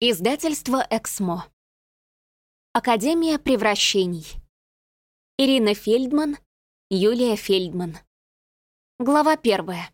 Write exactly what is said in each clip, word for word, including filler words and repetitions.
Издательство «Эксмо». Академия превращений. Ирина Фельдман, Юлия Фельдман. Глава первая.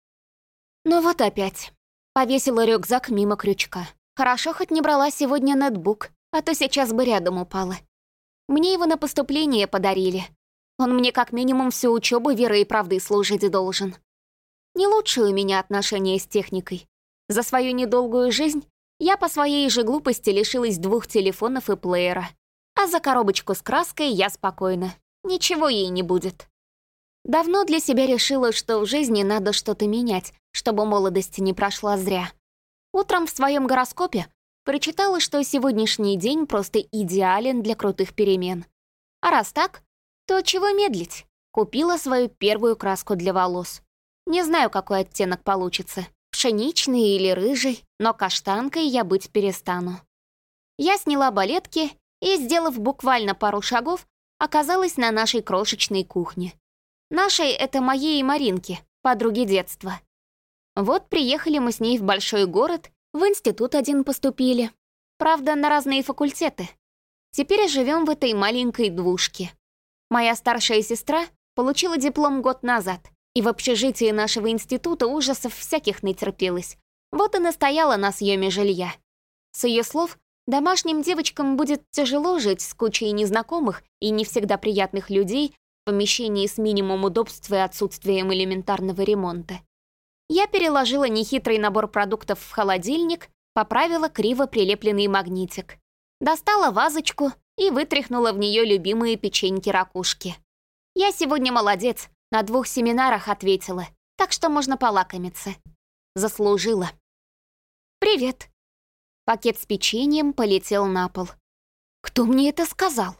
Ну вот опять. Повесила рюкзак мимо крючка. Хорошо, хоть не брала сегодня ноутбук, а то сейчас бы рядом упала. Мне его на поступление подарили. Он мне как минимум всю учебу веры и правды служить должен. Не лучшие у меня отношения с техникой. За свою недолгую жизнь я по своей же глупости лишилась двух телефонов и плеера. А за коробочку с краской я спокойна. Ничего ей не будет. Давно для себя решила, что в жизни надо что-то менять, чтобы молодость не прошла зря. Утром в своем гороскопе прочитала, что сегодняшний день просто идеален для крутых перемен. А раз так, то чего медлить? Купила свою первую краску для волос. Не знаю, какой оттенок получится. Пшеничный или рыжий, но каштанкой я быть перестану. Я сняла балетки и, сделав буквально пару шагов, оказалась на нашей крошечной кухне. Нашей — это моей и Маринки, подруги детства. Вот приехали мы с ней в большой город, в институт один поступили. Правда, на разные факультеты. Теперь живем в этой маленькой двушке. Моя старшая сестра получила диплом год назад, и в общежитии нашего института ужасов всяких натерпелась. Вот и настояла на съеме жилья. С ее слов, домашним девочкам будет тяжело жить с кучей незнакомых и не всегда приятных людей в помещении с минимум удобств и отсутствием элементарного ремонта. Я переложила нехитрый набор продуктов в холодильник, поправила криво прилепленный магнитик. Достала вазочку и вытряхнула в нее любимые печеньки-ракушки. Я сегодня молодец. На двух семинарах ответила, так что можно полакомиться. Заслужила. «Привет». Пакет с печеньем полетел на пол. «Кто мне это сказал?»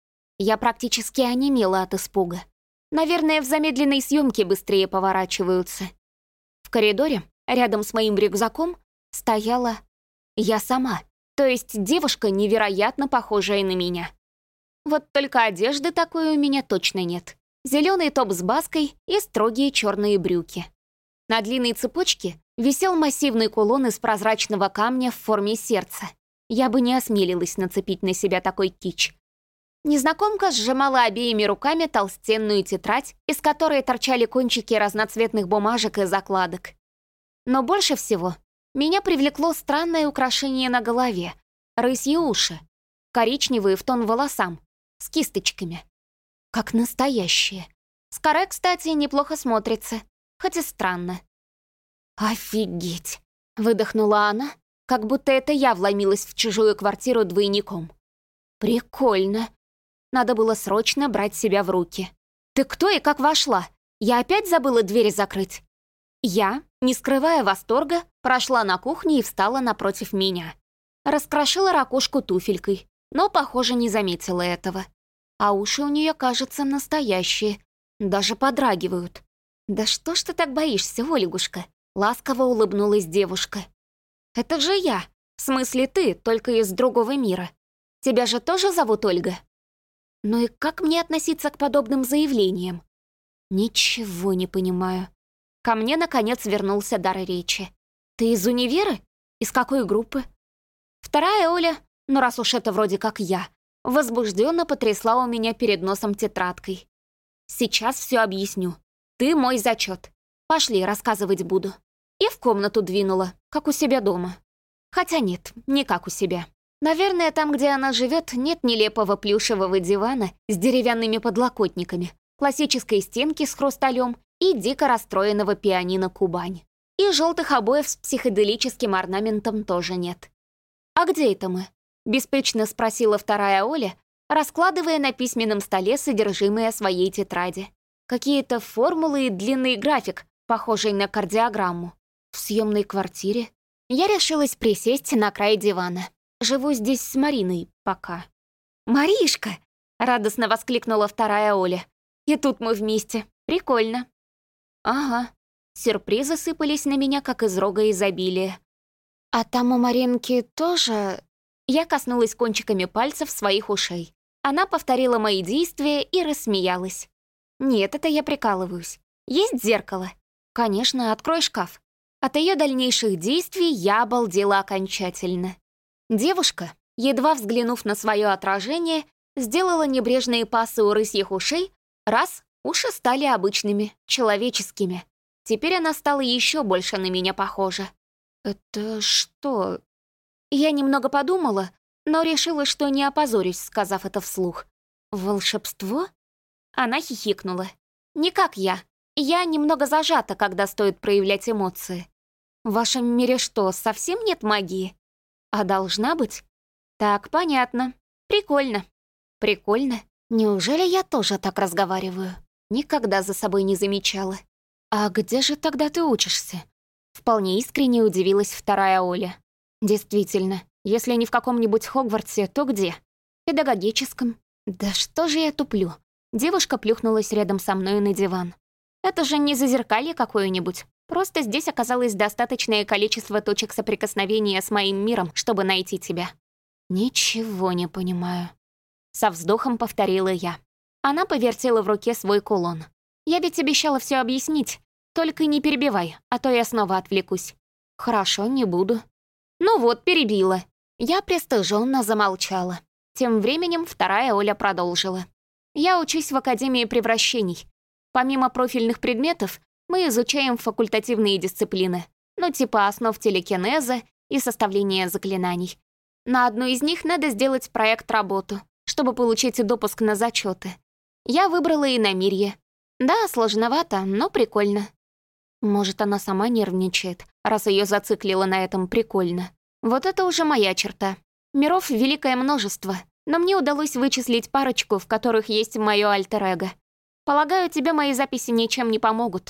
Я практически онемела от испуга. Наверное, в замедленной съемке быстрее поворачиваются. В коридоре, рядом с моим рюкзаком, стояла я сама, то есть девушка, невероятно похожая на меня. Вот только одежды такой у меня точно нет. Зеленый топ с баской и строгие черные брюки. На длинной цепочке висел массивный кулон из прозрачного камня в форме сердца. Я бы не осмелилась нацепить на себя такой кич. Незнакомка сжимала обеими руками толстенную тетрадь, из которой торчали кончики разноцветных бумажек и закладок. Но больше всего меня привлекло странное украшение на голове — рысьи уши, коричневые в тон волосам, с кисточками. Как настоящие. С каре, кстати, неплохо смотрится, хоть и странно. «Офигеть!» — выдохнула она, как будто это я вломилась в чужую квартиру двойником. «Прикольно. Надо было срочно брать себя в руки. Ты кто и как вошла? Я опять забыла двери закрыть?» Я, не скрывая восторга, прошла на кухню и встала напротив меня. Раскрошила ракушку туфелькой, но, похоже, не заметила этого. А уши у нее, кажется, настоящие. Даже подрагивают. «Да что ж ты так боишься, Ольгушка?» Ласково улыбнулась девушка. «Это же я. В смысле ты, только из другого мира. Тебя же тоже зовут Ольга?» Ну и как мне относиться к подобным заявлениям? Ничего не понимаю. Ко мне, наконец, вернулся дар речи. «Ты из универа? Из какой группы?» Вторая Оля, ну раз уж это вроде как я, возбужденно потрясла у меня перед носом тетрадкой. «Сейчас все объясню. Ты мой зачет. Пошли, рассказывать буду». И в комнату двинула, как у себя дома. Хотя нет, не как у себя. Наверное, там, где она живет, нет нелепого плюшевого дивана с деревянными подлокотниками, классической стенки с хрусталем и дико расстроенного пианино «Кубань». И желтых обоев с психоделическим орнаментом тоже нет. «А где это мы?» — беспечно спросила вторая Оля, раскладывая на письменном столе содержимое своей тетради. Какие-то формулы и длинный график, похожий на кардиограмму. В съемной квартире. Я решилась присесть на край дивана. Живу здесь с Мариной пока. «Маришка!» — радостно воскликнула вторая Оля. «И тут мы вместе. Прикольно». «Ага». Сюрпризы сыпались на меня, как из рога изобилия. «А там у Маринки тоже...» Я коснулась кончиками пальцев своих ушей. Она повторила мои действия и рассмеялась. «Нет, это я прикалываюсь. Есть зеркало?» «Конечно, открой шкаф». От ее дальнейших действий я обалдела окончательно. Девушка, едва взглянув на свое отражение, сделала небрежные пасы у рысьих ушей. Раз, уши стали обычными, человеческими. Теперь она стала еще больше на меня похожа. «Это что?» Я немного подумала, но решила, что не опозорюсь, сказав это вслух. «Волшебство?» Она хихикнула. «Не как я. Я немного зажата, когда стоит проявлять эмоции. В вашем мире что, совсем нет магии? А должна быть? Так, понятно. Прикольно. Прикольно. Неужели я тоже так разговариваю? Никогда за собой не замечала. А где же тогда ты учишься?» Вполне искренне удивилась вторая Оля. «Действительно, если не в каком-нибудь Хогвартсе, то где? В педагогическом. Да что же я туплю?» Девушка плюхнулась рядом со мной на диван. «Это же не зазеркалье какое-нибудь. Просто здесь оказалось достаточное количество точек соприкосновения с моим миром, чтобы найти тебя». «Ничего не понимаю», — со вздохом повторила я. Она повертела в руке свой кулон. «Я ведь обещала все объяснить. Только не перебивай, а то я снова отвлекусь». «Хорошо, не буду». «Ну вот, перебила». Я пристыженно замолчала. Тем временем вторая Оля продолжила. «Я учусь в Академии превращений. Помимо профильных предметов, мы изучаем факультативные дисциплины, ну типа основ телекинеза и составления заклинаний. На одну из них надо сделать проект-работу, чтобы получить допуск на зачеты. Я выбрала иномирье. Да, сложновато, но прикольно». Может, она сама нервничает, раз ее зациклило на этом «прикольно». Вот это уже моя черта. Миров великое множество, но мне удалось вычислить парочку, в которых есть мое альтер-эго. Полагаю, тебе мои записи ничем не помогут».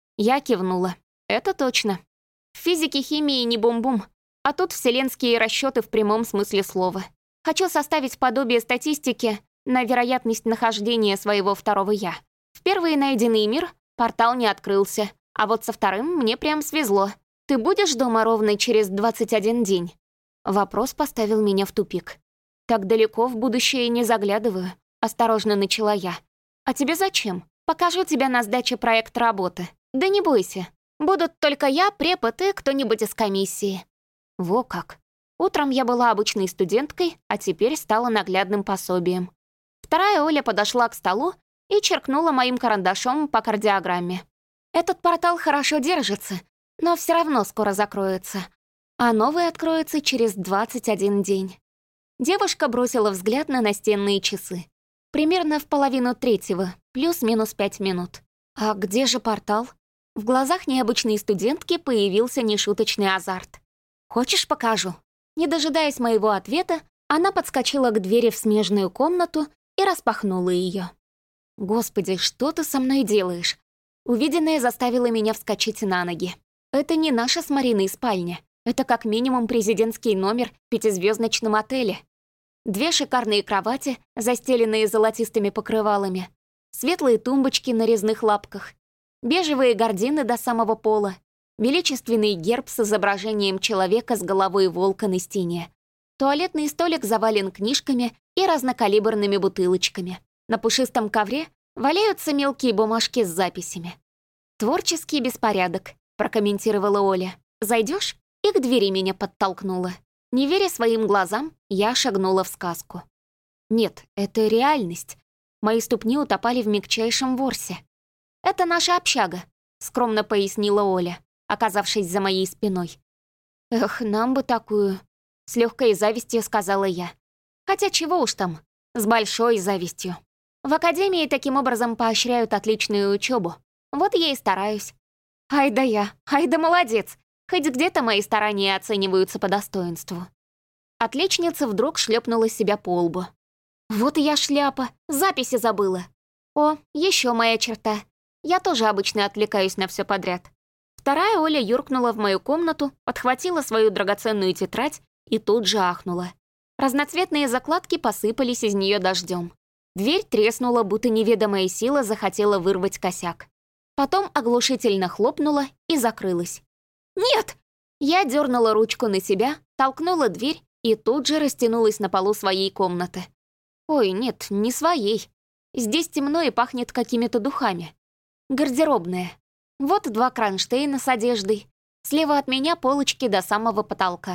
Я кивнула. «Это точно. В физике, химии не бум-бум, а тут вселенские расчеты в прямом смысле слова. Хочу составить подобие статистики на вероятность нахождения своего второго «я». В первый найденный мир портал не открылся, а вот со вторым мне прям свезло. Ты будешь дома ровно через двадцать один день?» Вопрос поставил меня в тупик. «Так далеко в будущее не заглядываю», — осторожно начала я. «А тебе зачем? Покажу тебе на сдаче проект работы. Да не бойся. Будут только я, препод и кто-нибудь из комиссии». Во как. Утром я была обычной студенткой, а теперь стала наглядным пособием. Вторая Оля подошла к столу и черкнула моим карандашом по кардиограмме. «Этот портал хорошо держится, но все равно скоро закроется, а новый откроется через двадцать один день». Девушка бросила взгляд на настенные часы. Примерно в половину третьего, плюс-минус пять минут. «А где же портал?» В глазах необычной студентки появился нешуточный азарт. «Хочешь, покажу?» Не дожидаясь моего ответа, она подскочила к двери в смежную комнату и распахнула ее. «Господи, что ты со мной делаешь?» Увиденное заставило меня вскочить на ноги. Это не наша с Мариной спальня. Это как минимум президентский номер в пятизвездочном отеле. Две шикарные кровати, застеленные золотистыми покрывалами, светлые тумбочки на резных лапках, бежевые гардины до самого пола, величественный герб с изображением человека с головой волка на стене. Туалетный столик завален книжками и разнокалиберными бутылочками. На пушистом ковре валяются мелкие бумажки с записями. «Творческий беспорядок», — прокомментировала Оля. «Зайдешь?» И к двери меня подтолкнула. Не веря своим глазам, я шагнула в сказку. Нет, это реальность. Мои ступни утопали в мягчайшем ворсе. «Это наша общага», — скромно пояснила Оля, оказавшись за моей спиной. «Эх, нам бы такую», — с легкой завистью сказала я. Хотя чего уж там, с большой завистью. В академии таким образом поощряют отличную учебу. Вот я и стараюсь. Ай да я, ай да молодец. Хоть где-то мои старания оцениваются по достоинству. Отличница вдруг шлепнула себя по лбу. Вот и я шляпа, записи забыла. О, еще моя черта. Я тоже обычно отвлекаюсь на все подряд. Вторая Оля юркнула в мою комнату, подхватила свою драгоценную тетрадь и тут же ахнула. Разноцветные закладки посыпались из нее дождем. Дверь треснула, будто неведомая сила захотела вырвать косяк. Потом оглушительно хлопнула и закрылась. «Нет!» Я дернула ручку на себя, толкнула дверь и тут же растянулась на полу своей комнаты. Ой, нет, не своей. Здесь темно и пахнет какими-то духами. Гардеробная. Вот два кронштейна с одеждой. Слева от меня полочки до самого потолка.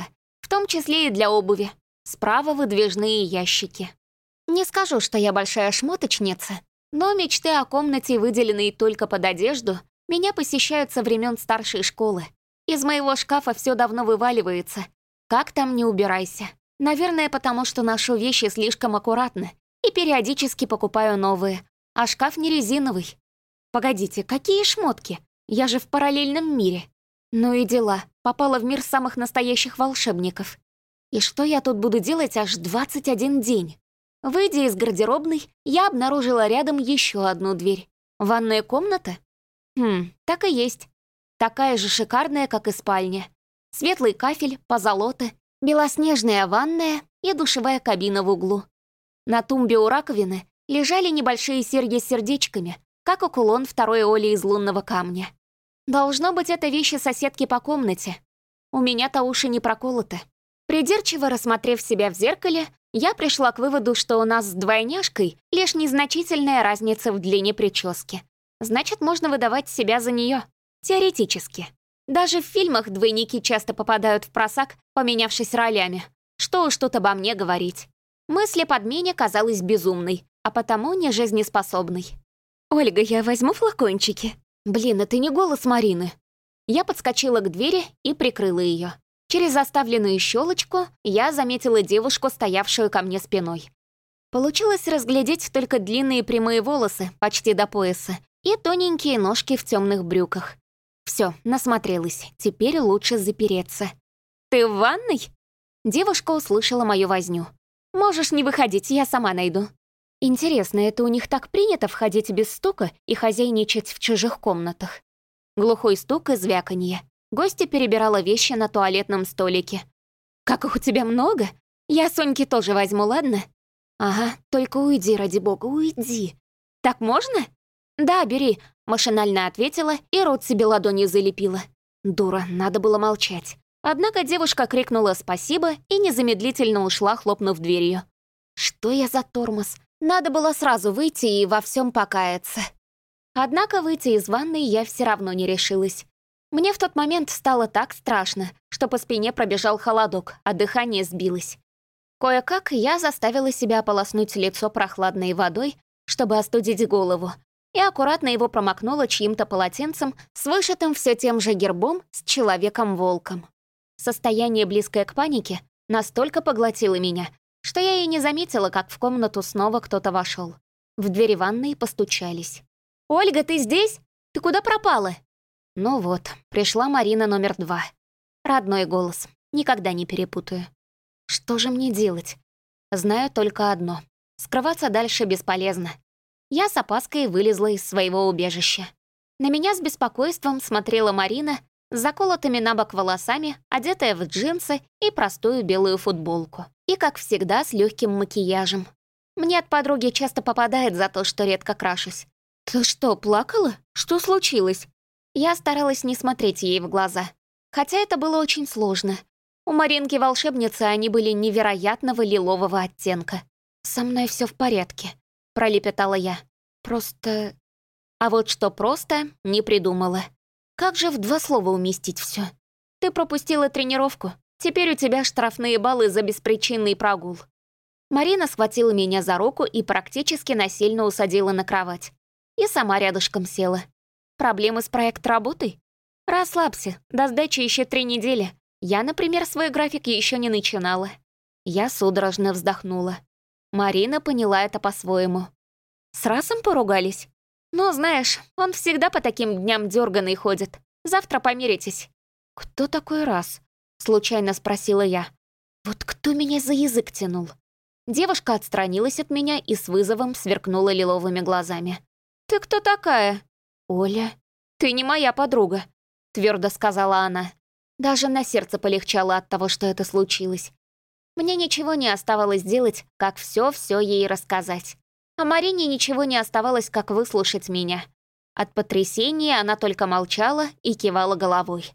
в том числе и для обуви. Справа выдвижные ящики. Не скажу, что я большая шмоточница, но мечты о комнате, выделенной только под одежду, меня посещают со времен старшей школы. Из моего шкафа все давно вываливается. Как там не убирайся. Наверное, потому что ношу вещи слишком аккуратно и периодически покупаю новые, а шкаф не резиновый. Погодите, какие шмотки? Я же в параллельном мире. Ну и дела, попала в мир самых настоящих волшебников. И что я тут буду делать аж двадцать один день? Выйдя из гардеробной, я обнаружила рядом еще одну дверь. Ванная комната? Хм, так и есть. Такая же шикарная, как и спальня. Светлый кафель, позолота, белоснежная ванная и душевая кабина в углу. На тумбе у раковины лежали небольшие серьги с сердечками, как и кулон второй Оли из лунного камня. Должно быть, это вещи соседки по комнате. У меня-то уши не проколоты. Придирчиво рассмотрев себя в зеркале, я пришла к выводу, что у нас с двойняшкой лишь незначительная разница в длине прически. Значит, можно выдавать себя за нее. Теоретически. Даже в фильмах двойники часто попадают в просак, поменявшись ролями. Что уж тут обо мне говорить. Мысль о подмене казалась безумной, а потому не жизнеспособной. «Ольга, я возьму флакончики?» «Блин, это не голос Марины». Я подскочила к двери и прикрыла ее. Через оставленную щелочку я заметила девушку, стоявшую ко мне спиной. Получилось разглядеть только длинные прямые волосы, почти до пояса, и тоненькие ножки в темных брюках. Все, насмотрелась, теперь лучше запереться. «Ты в ванной?» Девушка услышала мою возню. «Можешь не выходить, я сама найду». Интересно, это у них так принято входить без стука и хозяйничать в чужих комнатах? Глухой стук и звяканье. Гостья перебирала вещи на туалетном столике. «Как их у тебя много? Я Соньке тоже возьму, ладно?» «Ага, только уйди, ради бога, уйди». «Так можно?» «Да, бери», — машинально ответила и рот себе ладонью залепила. Дура, надо было молчать. Однако девушка крикнула «спасибо» и незамедлительно ушла, хлопнув дверью. Что я за тормоз? Надо было сразу выйти и во всем покаяться. Однако выйти из ванной я все равно не решилась. Мне в тот момент стало так страшно, что по спине пробежал холодок, а дыхание сбилось. Кое-как я заставила себя ополоснуть лицо прохладной водой, чтобы остудить голову, и аккуратно его промокнула чьим-то полотенцем с вышитым все тем же гербом с человеком-волком. Состояние, близкое к панике, настолько поглотило меня, что я и не заметила, как в комнату снова кто-то вошел. В двери ванной постучались. «Ольга, ты здесь? Ты куда пропала?» Ну вот, пришла Марина номер два. Родной голос, никогда не перепутаю. Что же мне делать? Знаю только одно. Скрываться дальше бесполезно. Я с опаской вылезла из своего убежища. На меня с беспокойством смотрела Марина с заколотыми на бок волосами, одетая в джинсы и простую белую футболку. И, как всегда, с легким макияжем. Мне от подруги часто попадает за то, что редко крашусь. «Ты что, плакала? Что случилось?» Я старалась не смотреть ей в глаза. Хотя это было очень сложно. У Маринки-волшебницы они были невероятного лилового оттенка. «Со мной все в порядке», — пролепетала я. «Просто...» А вот что просто, не придумала. Как же в два слова уместить все? Ты пропустила тренировку. Теперь у тебя штрафные баллы за беспричинный прогул. Марина схватила меня за руку и практически насильно усадила на кровать. И сама рядышком села. Проблемы с проект-работой? Расслабься, до сдачи еще три недели. Я, например, свой график еще не начинала. Я судорожно вздохнула. Марина поняла это по-своему. С Расом поругались? Ну, знаешь, он всегда по таким дням дёрганый ходит. Завтра помиритесь. Кто такой Рас? Случайно спросила я. Вот кто меня за язык тянул? Девушка отстранилась от меня и с вызовом сверкнула лиловыми глазами. «Ты кто такая?» «Оля». «Ты не моя подруга», — твердо сказала она. Даже на сердце полегчало от того, что это случилось. Мне ничего не оставалось делать, как все-все ей рассказать. А Марине ничего не оставалось, как выслушать меня. От потрясения она только молчала и кивала головой.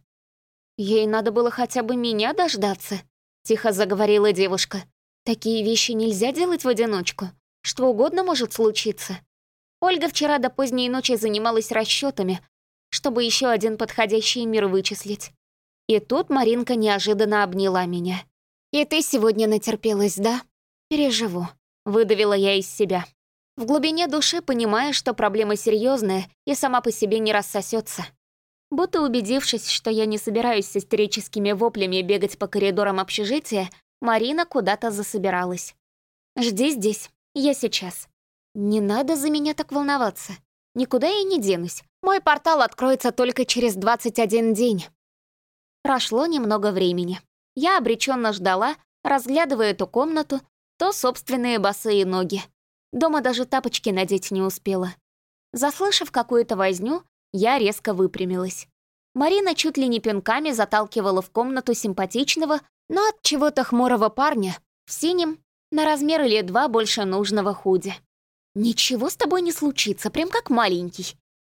«Ей надо было хотя бы меня дождаться», — тихо заговорила девушка. «Такие вещи нельзя делать в одиночку. Что угодно может случиться». Ольга вчера до поздней ночи занималась расчетами, чтобы еще один подходящий мир вычислить. И тут Маринка неожиданно обняла меня. «И ты сегодня натерпелась, да? Переживу», — выдавила я из себя. В глубине души понимая, что проблема серьезная и сама по себе не рассосется. Будто убедившись, что я не собираюсь с истерическими воплями бегать по коридорам общежития, Марина куда-то засобиралась. «Жди здесь, я сейчас. Не надо за меня так волноваться. Никуда я не денусь. Мой портал откроется только через двадцать один день». Прошло немного времени. Я обреченно ждала, разглядывая то комнату, то собственные босые ноги. Дома даже тапочки надеть не успела. Заслышав какую-то возню, я резко выпрямилась. Марина чуть ли не пинками заталкивала в комнату симпатичного, но от чего-то хмурого парня в синем, на размер или два больше нужного худи. «Ничего с тобой не случится, прям как маленький».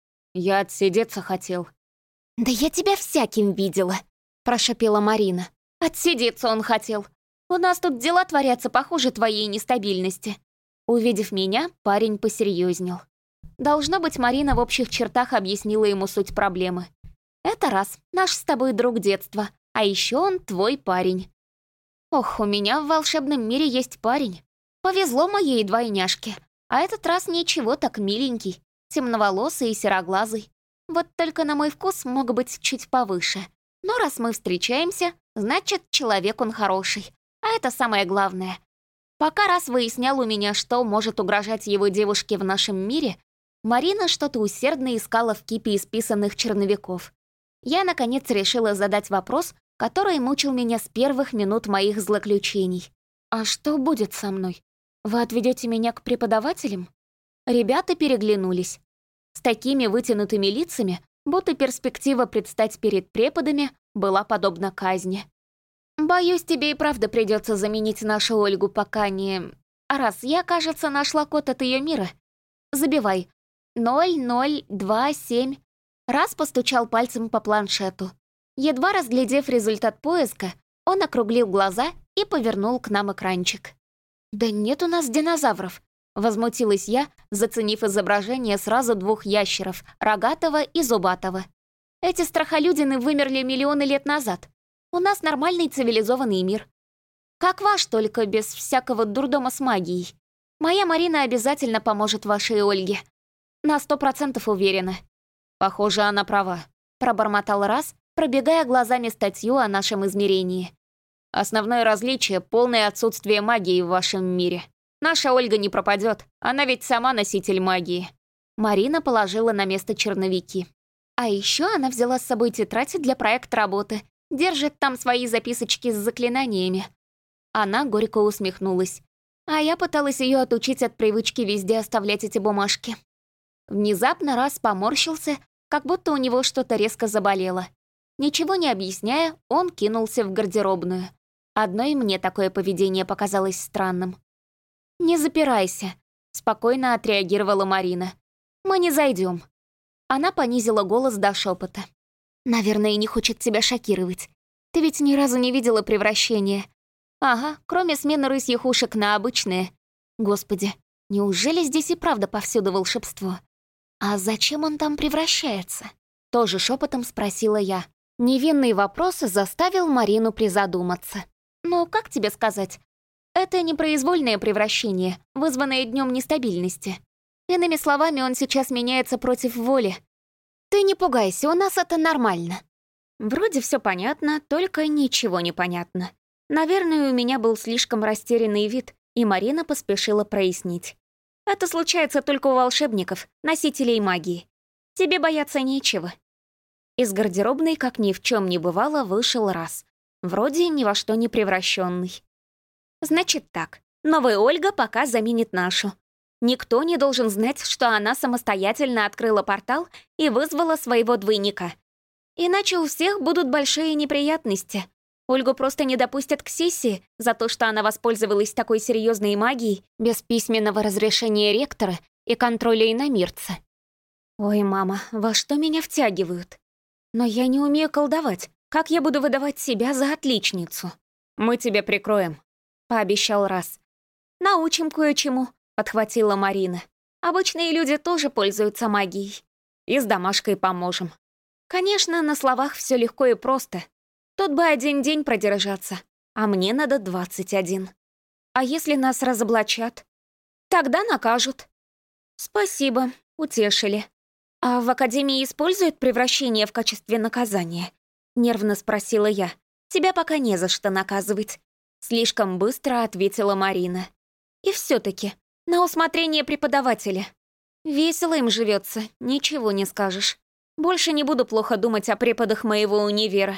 «Я отсидеться хотел». «Да я тебя всяким видела», — прошипела Марина. «Отсидеться он хотел. У нас тут дела творятся похуже твоей нестабильности». Увидев меня, парень посерьезнел. Должно быть, Марина в общих чертах объяснила ему суть проблемы. «Это раз, наш с тобой друг детства, а еще он твой парень». «Ох, у меня в волшебном мире есть парень. Повезло моей двойняшке. А этот раз ничего, так миленький, темноволосый и сероглазый. Вот только на мой вкус мог быть чуть повыше. Но раз мы встречаемся, значит, человек он хороший. А это самое главное. Пока раз выяснял у меня, что может угрожать его девушке в нашем мире, Марина что-то усердно искала в кипе исписанных черновиков. Я, наконец, решила задать вопрос, который мучил меня с первых минут моих злоключений. «А что будет со мной? Вы отведете меня к преподавателям?» Ребята переглянулись. С такими вытянутыми лицами, будто перспектива предстать перед преподами была подобна казни. «Боюсь, тебе и правда придется заменить нашу Ольгу, пока не... А раз я, кажется, нашла код от ее мира. Забивай. ноль ноль два семь». Раз постучал пальцем по планшету. Едва разглядев результат поиска, он округлил глаза и повернул к нам экранчик. «Да нет у нас динозавров», — возмутилась я, заценив изображение сразу двух ящеров, рогатого и зубатого. «Эти страхолюдины вымерли миллионы лет назад. У нас нормальный цивилизованный мир. Как ваш, только без всякого дурдома с магией. Моя Марина обязательно поможет вашей Ольге. На сто процентов уверена». «Похоже, она права», — пробормотал Раз, пробегая глазами статью о нашем измерении. «Основное различие — полное отсутствие магии в вашем мире. Наша Ольга не пропадет, она ведь сама носитель магии». Марина положила на место черновики. А еще она взяла с собой тетрадь для проекта работы, держит там свои записочки с заклинаниями. Она горько усмехнулась. А я пыталась ее отучить от привычки везде оставлять эти бумажки. Внезапно Раз поморщился, как будто у него что-то резко заболело. Ничего не объясняя, он кинулся в гардеробную. Одной мне такое поведение показалось странным. «Не запирайся», — спокойно отреагировала Марина. «Мы не зайдем». Она понизила голос до шепота. «Наверное, не хочет тебя шокировать. Ты ведь ни разу не видела превращения». «Ага, кроме смены рысьих ушек на обычные». «Господи, неужели здесь и правда повсюду волшебство?» «А зачем он там превращается?» Тоже шепотом спросила я. Невинный вопрос заставил Марину призадуматься. «Ну, как тебе сказать? Это непроизвольное превращение, вызванное днем нестабильности. Иными словами, он сейчас меняется против воли. Ты не пугайся, у нас это нормально». Вроде все понятно, только ничего не понятно. Наверное, у меня был слишком растерянный вид, и Марина поспешила прояснить. Это случается только у волшебников, носителей магии. Тебе бояться нечего. Из гардеробной, как ни в чем не бывало, вышел Раз. Вроде ни во что не превращенный. Значит так, новая Ольга пока заменит нашу. Никто не должен знать, что она самостоятельно открыла портал и вызвала своего двойника. Иначе у всех будут большие неприятности. Ольгу просто не допустят к сессии за то, что она воспользовалась такой серьезной магией без письменного разрешения ректора и контроля иномирца. Ой, мама, во что меня втягивают? Но я не умею колдовать. Как я буду выдавать себя за отличницу? Мы тебя прикроем, пообещал Раз. Научим кое-чему, подхватила Марина. Обычные люди тоже пользуются магией. И с домашкой поможем. Конечно, на словах все легко и просто. Тут бы один день продержаться. а мне надо двадцать один. А если нас разоблачат? Тогда накажут. Спасибо, утешили. А в академии используют превращение в качестве наказания? Нервно спросила я. Тебя пока не за что наказывать. Слишком быстро ответила Марина. И все-таки на усмотрение преподавателя. Весело им живется, ничего не скажешь. Больше не буду плохо думать о преподах моего универа.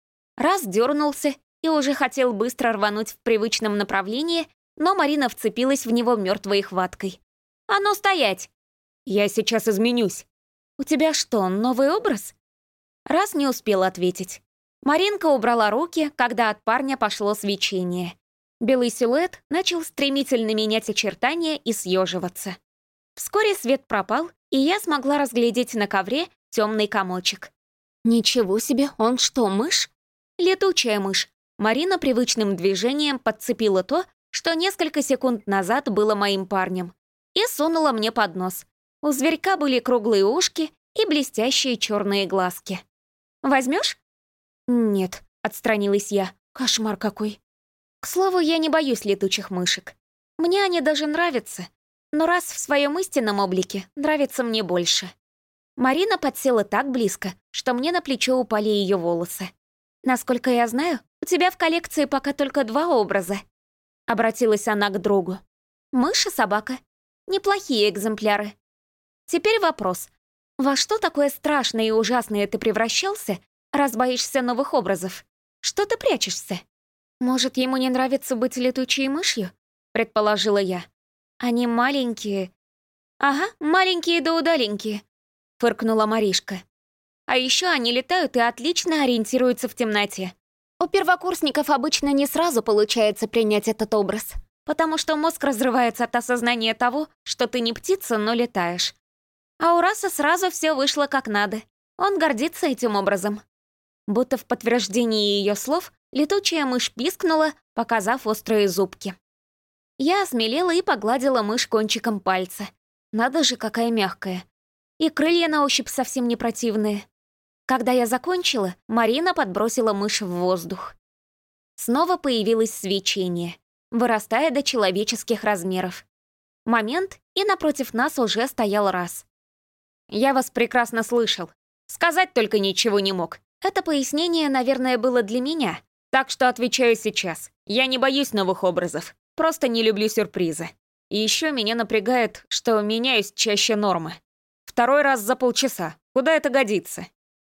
Раз дернулся и уже хотел быстро рвануть в привычном направлении, но Марина вцепилась в него мертвой хваткой. «А ну стоять!» «Я сейчас изменюсь». «У тебя что, новый образ?» Раз не успел ответить. Маринка убрала руки, когда от парня пошло свечение. Белый силуэт начал стремительно менять очертания и съеживаться. Вскоре свет пропал, и я смогла разглядеть на ковре темный комочек. «Ничего себе, он что, мышь?» «Летучая мышь». Марина привычным движением подцепила то, что несколько секунд назад было моим парнем, и сунула мне под нос. У зверька были круглые ушки и блестящие черные глазки. «Возьмешь?» «Нет», — отстранилась я. «Кошмар какой». К слову, я не боюсь летучих мышек. Мне они даже нравятся, но раз в своем истинном облике нравится мне больше. Марина подсела так близко, что мне на плечо упали ее волосы. «Насколько я знаю, у тебя в коллекции пока только два образа». Обратилась она к другу. «Мышь и собака. Неплохие экземпляры. Теперь вопрос. Во что такое страшное и ужасное ты превращался, раз боишься новых образов? Что ты прячешься?» «Может, ему не нравится быть летучей мышью?» Предположила я. «Они маленькие». «Ага, маленькие да удаленькие», фыркнула Маришка. «А еще они летают и отлично ориентируются в темноте. У первокурсников обычно не сразу получается принять этот образ, потому что мозг разрывается от осознания того, что ты не птица, но летаешь. А у Раса сразу все вышло как надо. Он гордится этим образом». Будто в подтверждении ее слов, летучая мышь пискнула, показав острые зубки. Я осмелела и погладила мышь кончиком пальца. Надо же, какая мягкая. И крылья на ощупь совсем не противные. Когда я закончила, Марина подбросила мышь в воздух. Снова появилось свечение, вырастая до человеческих размеров. Момент, и напротив нас уже стоял Раз. «Я вас прекрасно слышал. Сказать только ничего не мог. Это пояснение, наверное, было для меня, так что отвечаю сейчас. Я не боюсь новых образов, просто не люблю сюрпризы. И еще меня напрягает, что меняюсь чаще нормы. Второй раз за полчаса. Куда это годится?»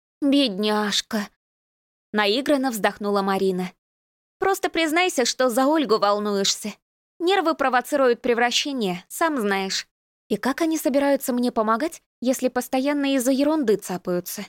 «Бедняжка», — наигранно вздохнула Марина. «Просто признайся, что за Ольгу волнуешься. Нервы провоцируют превращение, сам знаешь. И как они собираются мне помогать, если постоянно из-за ерунды цапаются?»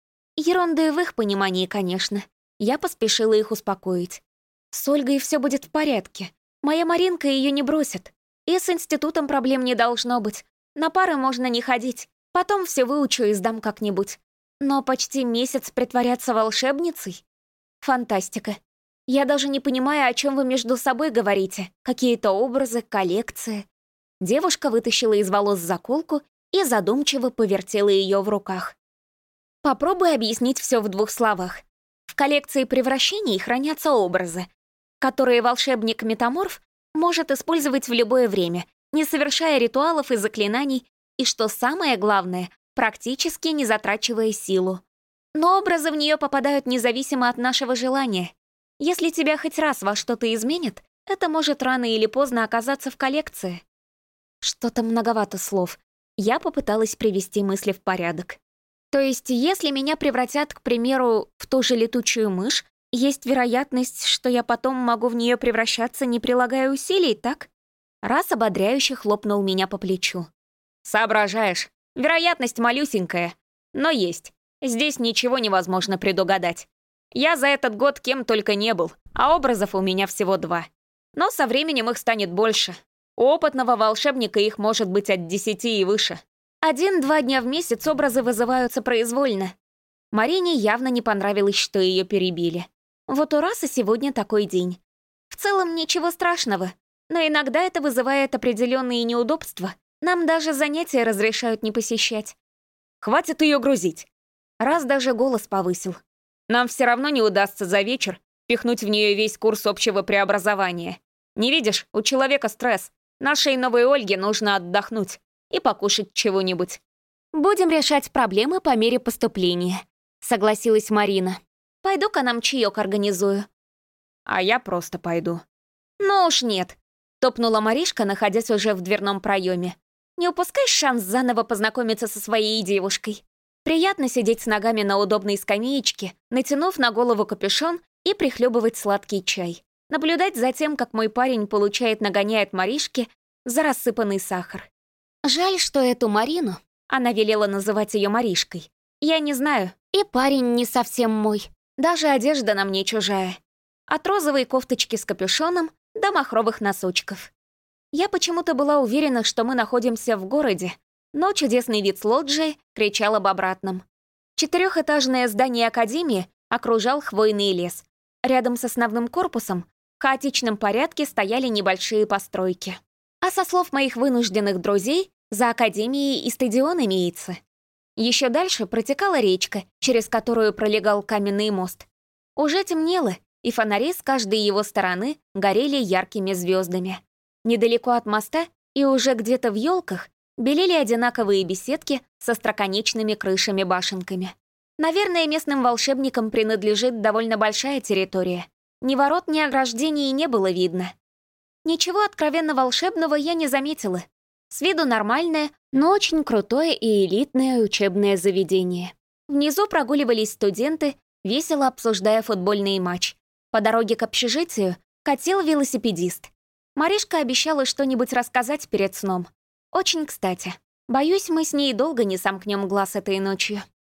Ерунды в их понимании, конечно. Я поспешила их успокоить. С Ольгой все будет в порядке. Моя Маринка ее не бросит. И с институтом проблем не должно быть. На пары можно не ходить. Потом все выучу и сдам как-нибудь. Но почти месяц притворяться волшебницей? Фантастика. Я даже не понимаю, о чем вы между собой говорите. Какие-то образы, коллекции. Девушка вытащила из волос заколку и задумчиво повертела ее в руках. Попробуй объяснить все в двух словах. В коллекции превращений хранятся образы, которые волшебник-метаморф может использовать в любое время, не совершая ритуалов и заклинаний, и, что самое главное, практически не затрачивая силу. Но образы в нее попадают независимо от нашего желания. Если тебя хоть раз во что-то изменит, это может рано или поздно оказаться в коллекции. Что-то многовато слов. Я попыталась привести мысли в порядок. То есть, если меня превратят, к примеру, в ту же летучую мышь, есть вероятность, что я потом могу в нее превращаться, не прилагая усилий, так? Раз ободряюще хлопнул меня по плечу. «Соображаешь. Вероятность малюсенькая, но есть. Здесь ничего невозможно предугадать. Я за этот год кем только не был, а образов у меня всего два. Но со временем их станет больше. У опытного волшебника их может быть от десяти и выше. Один-два дня в месяц образы вызываются произвольно». Марине явно не понравилось, что ее перебили. Вот у Раса сегодня такой день. В целом ничего страшного, но иногда это вызывает определенные неудобства. Нам даже занятия разрешают не посещать. «Хватит ее грузить!» Раз даже голос повысил. «Нам все равно не удастся за вечер впихнуть в нее весь курс общего преобразования. Не видишь, у человека стресс. Нашей новой Ольге нужно отдохнуть и покушать чего-нибудь. «Будем решать проблемы по мере поступления», — согласилась Марина. «Пойду-ка нам чаек организую». А я просто пойду. «Ну уж нет», — топнула Маришка, находясь уже в дверном проеме. «Не упускай шанс заново познакомиться со своей девушкой. Приятно сидеть с ногами на удобной скамеечке, натянув на голову капюшон и прихлебывать сладкий чай. Наблюдать за тем, как мой парень получает нагоняя от Маришки за рассыпанный сахар. Жаль, что эту Марину, она велела называть ее Маришкой, я не знаю, и парень не совсем мой. Даже одежда на мне чужая. От розовой кофточки с капюшоном до махровых носочков. Я почему-то была уверена, что мы находимся в городе, но чудесный вид с лоджии кричал об обратном. Четырехэтажное здание академии окружал хвойный лес. Рядом с основным корпусом в хаотичном порядке стояли небольшие постройки. А со слов моих вынужденных друзей, за академией и стадион имеется. Еще дальше протекала речка, через которую пролегал каменный мост. Уже темнело, и фонари с каждой его стороны горели яркими звездами. Недалеко от моста и уже где-то в елках белели одинаковые беседки со остроконечными крышами-башенками. Наверное, местным волшебникам принадлежит довольно большая территория. Ни ворот, ни ограждений не было видно. Ничего откровенно волшебного я не заметила. С виду нормальное, но очень крутое и элитное учебное заведение. Внизу прогуливались студенты, весело обсуждая футбольный матч. По дороге к общежитию катил велосипедист. Маришка обещала что-нибудь рассказать перед сном. Очень кстати. Боюсь, мы с ней долго не сомкнем глаз этой ночью.